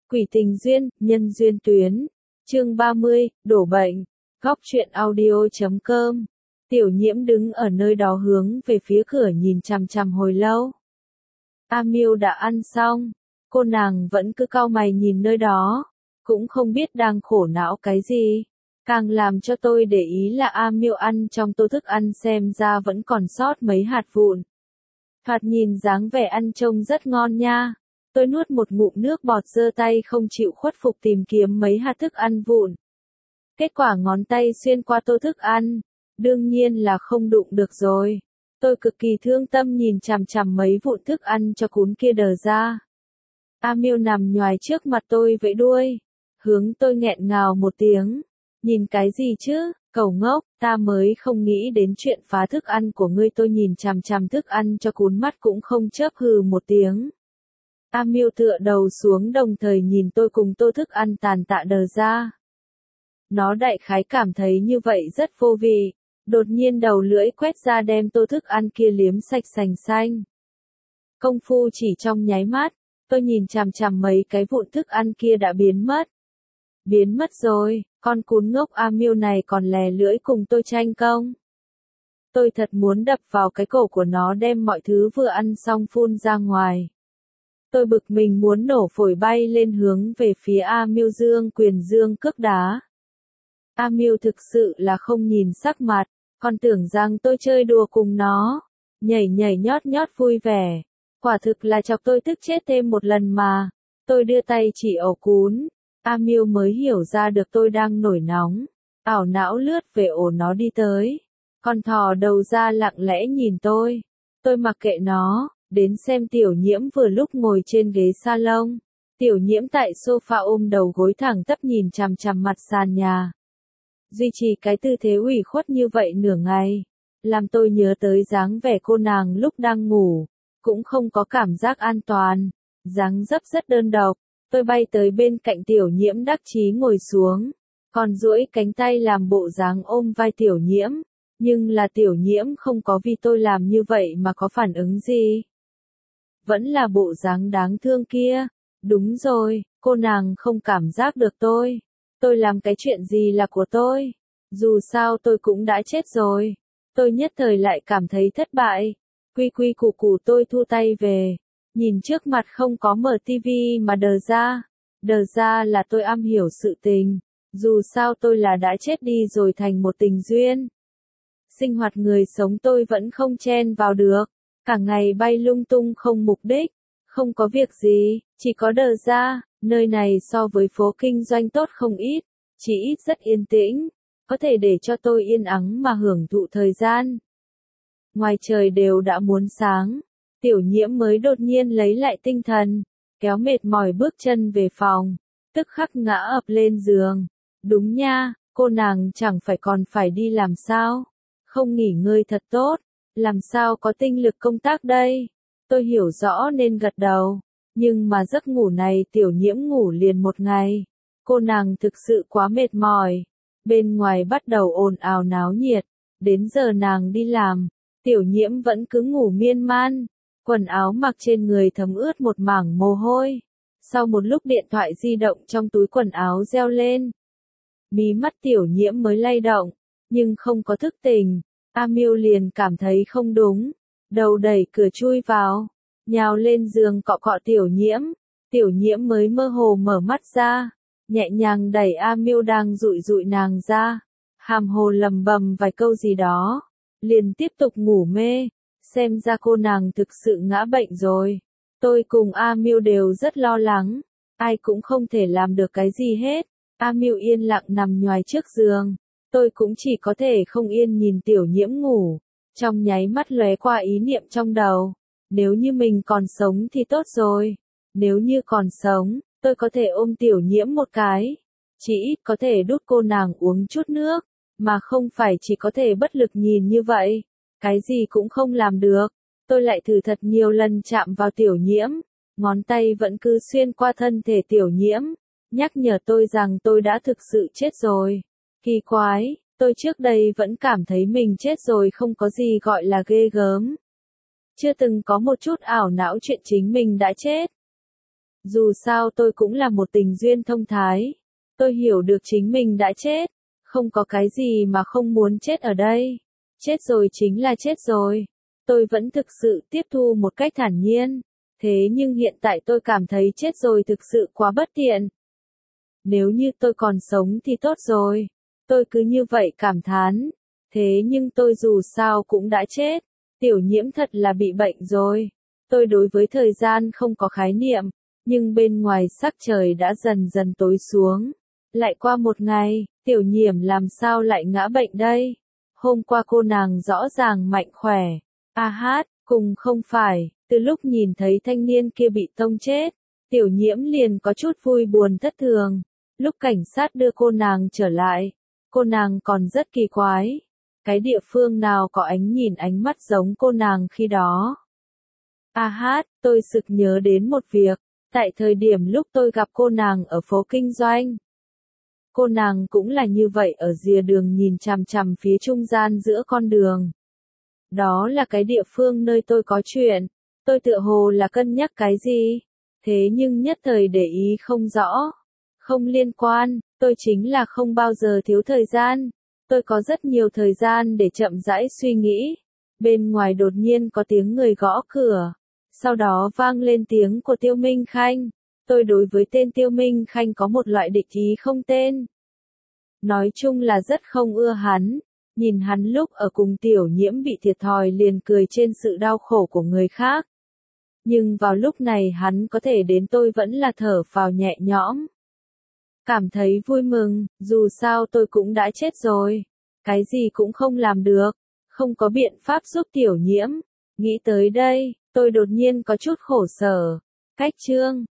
Quỷ tình duyên, nhân duyên tuyến. Chương 30, đổ bệnh. Góc truyện audio.com. Tiểu Nhiễm đứng ở nơi đó hướng về phía cửa nhìn chằm chằm hồi lâu. A Miêu đã ăn xong, cô nàng vẫn cứ cau mày nhìn nơi đó, cũng không biết đang khổ não cái gì. Càng làm cho tôi để ý là A Miêu ăn trong tô thức ăn xem ra vẫn còn sót mấy hạt vụn. Thoạt nhìn dáng vẻ ăn trông rất ngon nha. Tôi nuốt một ngụm nước bọt giơ tay không chịu khuất phục tìm kiếm mấy hạt thức ăn vụn. Kết quả ngón tay xuyên qua tô thức ăn, đương nhiên là không đụng được rồi. Tôi cực kỳ thương tâm nhìn chằm chằm mấy vụn thức ăn cho cún kia đờ ra. A Miêu nằm nhoài trước mặt tôi vẫy đuôi, hướng tôi nghẹn ngào một tiếng. Nhìn cái gì chứ, cẩu ngốc, ta mới không nghĩ đến chuyện phá thức ăn của ngươi. Tôi nhìn chằm chằm thức ăn cho cún mắt cũng không chớp hừ một tiếng. A Miêu tựa đầu xuống đồng thời nhìn tôi cùng tô thức ăn tàn tạ đờ ra. Nó đại khái cảm thấy như vậy rất vô vị, đột nhiên đầu lưỡi quét ra đem tô thức ăn kia liếm sạch sành xanh. Công phu chỉ trong nháy mắt, tôi nhìn chằm chằm mấy cái vụn thức ăn kia đã biến mất. Biến mất rồi, con cún ngốc A Miêu này còn lè lưỡi cùng tôi tranh công. Tôi thật muốn đập vào cái cổ của nó đem mọi thứ vừa ăn xong phun ra ngoài. Tôi bực mình muốn nổ phổi bay lên hướng về phía A Miêu dương quyền dương cước đá. A Miêu thực sự là không nhìn sắc mặt, còn tưởng rằng tôi chơi đùa cùng nó, nhảy nhảy nhót nhót vui vẻ. Quả thực là chọc tôi tức chết thêm một lần mà. Tôi đưa tay chỉ ổ cún, A Miêu mới hiểu ra được tôi đang nổi nóng, ảo não lướt về ổ nó đi tới. Còn thò đầu ra lặng lẽ nhìn tôi. Tôi mặc kệ nó, đến xem Tiểu Nhiễm vừa lúc ngồi trên ghế salon. Tiểu Nhiễm tại sofa ôm đầu gối thẳng tắp nhìn chằm chằm mặt sàn nhà. Duy trì cái tư thế ủy khuất như vậy nửa ngày, làm tôi nhớ tới dáng vẻ cô nàng lúc đang ngủ, cũng không có cảm giác an toàn, dáng dấp rất đơn độc. Tôi bay tới bên cạnh Tiểu Nhiễm đắc chí ngồi xuống, còn duỗi cánh tay làm bộ dáng ôm vai Tiểu Nhiễm, nhưng là Tiểu Nhiễm không có vì tôi làm như vậy mà có phản ứng gì. Vẫn là bộ dáng đáng thương kia. Đúng rồi, cô nàng không cảm giác được tôi. Tôi làm cái chuyện gì là của tôi. Dù sao tôi cũng đã chết rồi. Tôi nhất thời lại cảm thấy thất bại. Quy quy củ củ tôi thu tay về. Nhìn trước mặt không có mở tivi mà đờ ra. Đờ ra là tôi am hiểu sự tình. Dù sao tôi là đã chết đi rồi thành một tình duyên. Sinh hoạt người sống tôi vẫn không chen vào được. Cả ngày bay lung tung không mục đích. Không có việc gì, chỉ có đờ ra. Nơi này so với phố kinh doanh tốt không ít. Chỉ ít rất yên tĩnh. Có thể để cho tôi yên ắng mà hưởng thụ thời gian. Ngoài trời đều đã muốn sáng. Tiểu Nhiễm mới đột nhiên lấy lại tinh thần, kéo mệt mỏi bước chân về phòng, tức khắc ngã ập lên giường. Đúng nha, cô nàng chẳng phải còn phải đi làm sao? Không nghỉ ngơi thật tốt, làm sao có tinh lực công tác đây? Tôi hiểu rõ nên gật đầu, nhưng mà giấc ngủ này Tiểu Nhiễm ngủ liền một ngày. Cô nàng thực sự quá mệt mỏi. Bên ngoài bắt đầu ồn ào náo nhiệt, đến giờ nàng đi làm, Tiểu Nhiễm vẫn cứ ngủ miên man. Quần áo mặc trên người thấm ướt một mảng mồ hôi. Sau một lúc điện thoại di động trong túi quần áo reo lên. Mí mắt Tiểu Nhiễm mới lay động, nhưng không có thức tỉnh. A Miêu liền cảm thấy không đúng. Đầu đẩy cửa chui vào, nhào lên giường cọ cọ Tiểu Nhiễm. Tiểu Nhiễm mới mơ hồ mở mắt ra, nhẹ nhàng đẩy A Miêu đang dụi dụi nàng ra. Hàm hồ lầm bầm vài câu gì đó, liền tiếp tục ngủ mê. Xem ra cô nàng thực sự ngã bệnh rồi. Tôi cùng A Miêu đều rất lo lắng. Ai cũng không thể làm được cái gì hết. A Miêu yên lặng nằm nhoài trước giường. Tôi cũng chỉ có thể không yên nhìn Tiểu Nhiễm ngủ. Trong nháy mắt lóe qua ý niệm trong đầu. Nếu như mình còn sống thì tốt rồi. Nếu như còn sống, tôi có thể ôm Tiểu Nhiễm một cái. Chỉ ít có thể đút cô nàng uống chút nước. Mà không phải chỉ có thể bất lực nhìn như vậy. Cái gì cũng không làm được. Tôi lại thử thật nhiều lần chạm vào Tiểu Nhiễm. Ngón tay vẫn cứ xuyên qua thân thể Tiểu Nhiễm. Nhắc nhở tôi rằng tôi đã thực sự chết rồi. Kỳ quái, tôi trước đây vẫn cảm thấy mình chết rồi không có gì gọi là ghê gớm. Chưa từng có một chút ảo não chuyện chính mình đã chết. Dù sao tôi cũng là một tình duyên thông thái. Tôi hiểu được chính mình đã chết. Không có cái gì mà không muốn chết ở đây. Chết rồi chính là chết rồi. Tôi vẫn thực sự tiếp thu một cách thản nhiên. Thế nhưng hiện tại tôi cảm thấy chết rồi thực sự quá bất tiện. Nếu như tôi còn sống thì tốt rồi. Tôi cứ như vậy cảm thán. Thế nhưng tôi dù sao cũng đã chết. Tiểu Nhiễm thật là bị bệnh rồi. Tôi đối với thời gian không có khái niệm. Nhưng bên ngoài sắc trời đã dần dần tối xuống. Lại qua một ngày, Tiểu Nhiễm làm sao lại ngã bệnh đây? Hôm qua cô nàng rõ ràng mạnh khỏe. A hát, cùng không phải, từ lúc nhìn thấy thanh niên kia bị tông chết, Tiểu Nhiễm liền có chút vui buồn thất thường. Lúc cảnh sát đưa cô nàng trở lại, cô nàng còn rất kỳ quái. Cái địa phương nào có ánh mắt giống cô nàng khi đó? A hát, tôi sực nhớ đến một việc. Tại thời điểm lúc tôi gặp cô nàng ở phố kinh doanh, cô nàng cũng là như vậy ở rìa đường nhìn chằm chằm phía trung gian giữa con đường. Đó là cái địa phương nơi tôi có chuyện. Tôi tựa hồ là cân nhắc cái gì? Thế nhưng nhất thời để ý không rõ. Không liên quan, tôi chính là không bao giờ thiếu thời gian. Tôi có rất nhiều thời gian để chậm rãi suy nghĩ. Bên ngoài đột nhiên có tiếng người gõ cửa. Sau đó vang lên tiếng của Tiêu Minh Khanh. Tôi đối với tên Tiêu Minh Khanh có một loại địch ý không tên. Nói chung là rất không ưa hắn. Nhìn hắn lúc ở cùng Tiểu Nhiễm bị thiệt thòi liền cười trên sự đau khổ của người khác. Nhưng vào lúc này hắn có thể đến tôi vẫn là thở phào nhẹ nhõm. Cảm thấy vui mừng, dù sao tôi cũng đã chết rồi. Cái gì cũng không làm được. Không có biện pháp giúp Tiểu Nhiễm. Nghĩ tới đây, tôi đột nhiên có chút khổ sở. Cách chương